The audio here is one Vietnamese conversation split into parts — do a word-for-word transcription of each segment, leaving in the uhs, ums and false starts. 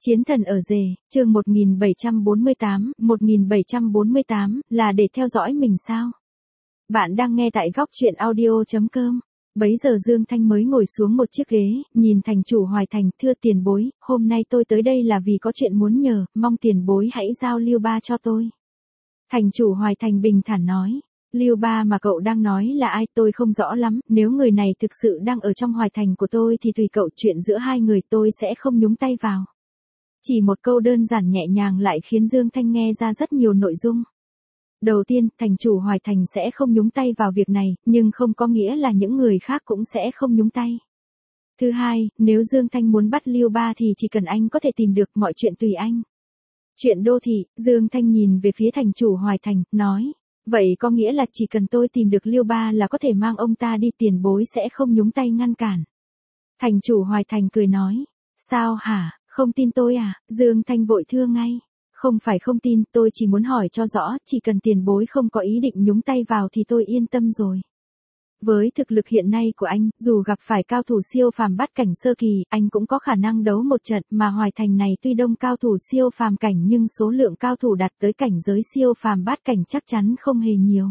Chiến thần ở rể, chương một nghìn bảy trăm bốn mươi tám, một nghìn bảy trăm bốn mươi tám, là để theo dõi mình sao? Bạn đang nghe tại góc truyện audio chấm com. Bấy giờ Dương Thanh mới ngồi xuống một chiếc ghế, nhìn thành chủ Hoài Thành, thưa tiền bối, hôm nay tôi tới đây là vì có chuyện muốn nhờ, mong tiền bối hãy giao Lưu Ba cho tôi. Thành chủ Hoài Thành bình thản nói. Lưu Ba mà cậu đang nói là ai tôi không rõ lắm, nếu người này thực sự đang ở trong Hoài Thành của tôi thì tùy cậu, chuyện giữa hai người tôi sẽ không nhúng tay vào. Chỉ một câu đơn giản nhẹ nhàng lại khiến Dương Thanh nghe ra rất nhiều nội dung. Đầu tiên, thành chủ Hoài Thành sẽ không nhúng tay vào việc này, nhưng không có nghĩa là những người khác cũng sẽ không nhúng tay. Thứ hai, nếu Dương Thanh muốn bắt Lưu Ba thì chỉ cần anh có thể tìm được, mọi chuyện tùy anh. Chuyện đô thị, Dương Thanh nhìn về phía thành chủ Hoài Thành, nói. Vậy có nghĩa là chỉ cần tôi tìm được Lưu Ba là có thể mang ông ta đi, tiền bối sẽ không nhúng tay ngăn cản. Thành chủ Hoài Thành cười nói. Sao hả, không tin tôi à? Dương Thanh vội thưa ngay. Không phải không tin, tôi chỉ muốn hỏi cho rõ, chỉ cần tiền bối không có ý định nhúng tay vào thì tôi yên tâm rồi. Với thực lực hiện nay của anh, dù gặp phải cao thủ siêu phàm bát cảnh sơ kỳ, anh cũng có khả năng đấu một trận, mà Hoài Thành này tuy đông cao thủ siêu phàm cảnh nhưng số lượng cao thủ đạt tới cảnh giới siêu phàm bát cảnh chắc chắn không hề nhiều.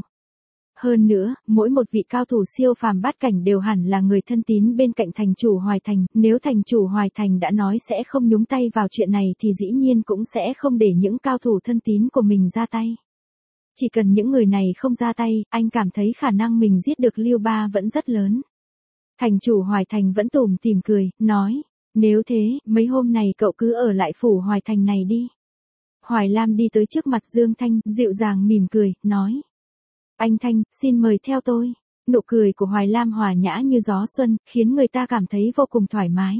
Hơn nữa, mỗi một vị cao thủ siêu phàm bát cảnh đều hẳn là người thân tín bên cạnh thành chủ Hoài Thành, nếu thành chủ Hoài Thành đã nói sẽ không nhúng tay vào chuyện này thì dĩ nhiên cũng sẽ không để những cao thủ thân tín của mình ra tay. Chỉ cần những người này không ra tay, anh cảm thấy khả năng mình giết được Lưu Ba vẫn rất lớn. Thành chủ Hoài Thành vẫn tủm tỉm cười, nói, nếu thế, mấy hôm này cậu cứ ở lại phủ Hoài Thành này đi. Hoài Lam đi tới trước mặt Dương Thanh, dịu dàng mỉm cười, nói. Anh Thanh, xin mời theo tôi. Nụ cười của Hoài Lam hòa nhã như gió xuân, khiến người ta cảm thấy vô cùng thoải mái.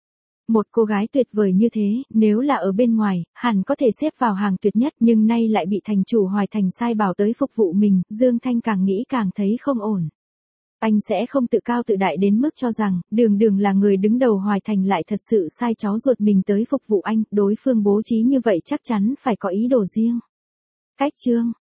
Một cô gái tuyệt vời như thế, nếu là ở bên ngoài, hẳn có thể xếp vào hàng tuyệt nhất, nhưng nay lại bị thành chủ Hoài Thành sai bảo tới phục vụ mình, Dương Thanh càng nghĩ càng thấy không ổn. Anh sẽ không tự cao tự đại đến mức cho rằng, đường đường là người đứng đầu Hoài Thành lại thật sự sai cháu ruột mình tới phục vụ anh, đối phương bố trí như vậy chắc chắn phải có ý đồ riêng. Cách chương